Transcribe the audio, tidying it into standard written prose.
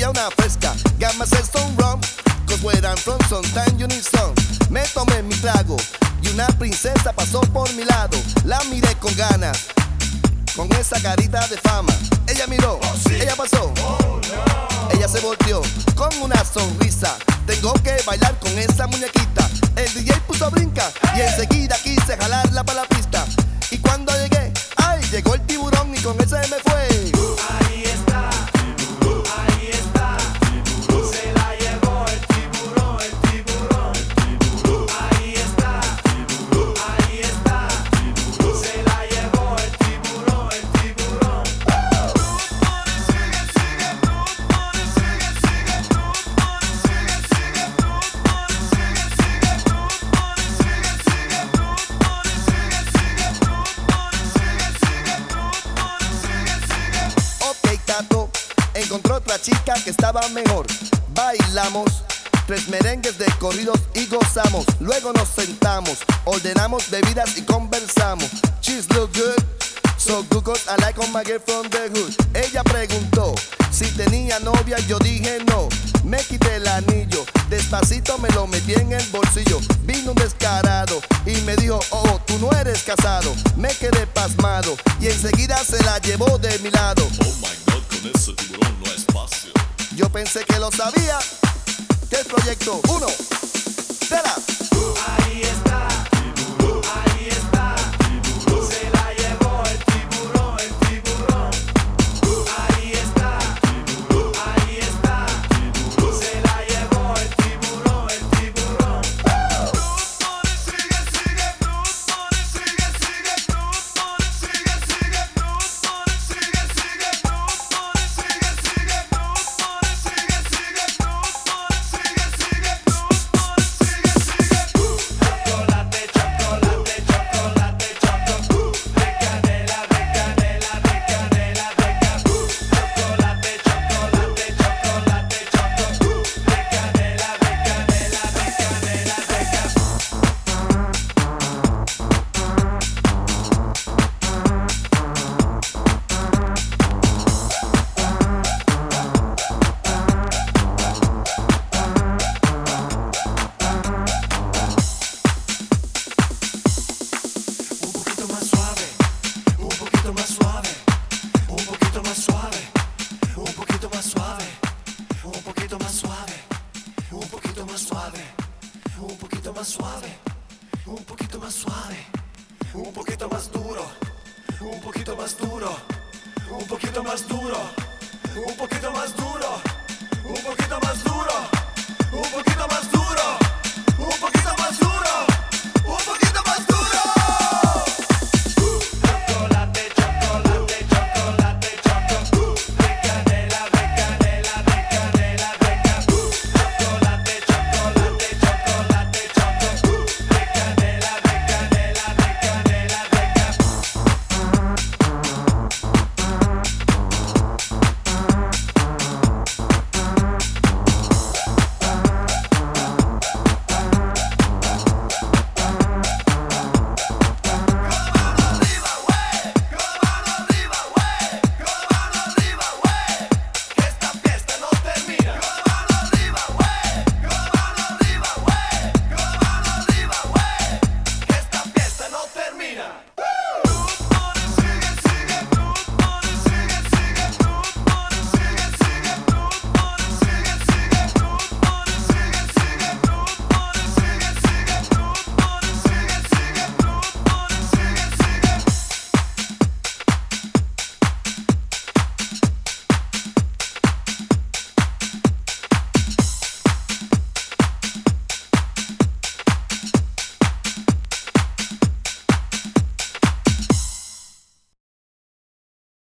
quería una fresca. Gamma said some rum, cause where I'm from sometimes you need some. Me tomé mi trago y una princesa pasó por mi lado. La miré con ganas, con esa carita de fama. Ella miró, ella pasó, ella se volteó con una sonrisa. Tengo que bailar con esa muñequita. El DJ puso a brincar y enseguida quise jalarla para la pista. Y cuando llegué, ay, llegó el tiburón y con ese me fue. Ahí está, ahí está, se la llevó el tiburón, el tiburón. Ahí está, se la llevó el tiburón, el tiburón. Sigue, sigue, sigue, sigue, Ok, Tato, encontró otra chica que estaba mejor. Bailamos 3 merengues de corridos y gozamos. Luego nos sentamos, ordenamos bebidas y conversamos. She's look good, so good cause I like on my girl from the hood. Ella preguntó si tenía novia, yo dije no. Me quité el anillo, despacito me lo metí en el bolsillo. Vino un descarado y me dijo, oh, tú no eres casado. Me quedé pasmado y enseguida se la llevó de mi lado. Oh my God, con ese tiburón no hay espacio. Yo pensé que lo sabía, que el proyecto 1 será. ahí está, ahí está, se la llevó el tiburón, el tiburón. Ahí está, se la llevó el tiburón, el tiburón. Sigue, sigue, sigue, sigue, sigue, sigue, sigue, sigue, sigue, chocolate, chocolate, chocolate, choco. De canela, de canela, de canela, de café. Chocolate, chocolate, chocolate, choco. De canela, de canela, de canela, de café. Un poquito más suave, un poquito más suave, un poquito más suave, un poquito más suave, un poquito más suave, un poquito más suave, un poquito más suave, un poquito más suave, un poquito más duro, un poquito más duro, un poquito más duro, un poquito más duro, un poquito más duro, un poquito más duro.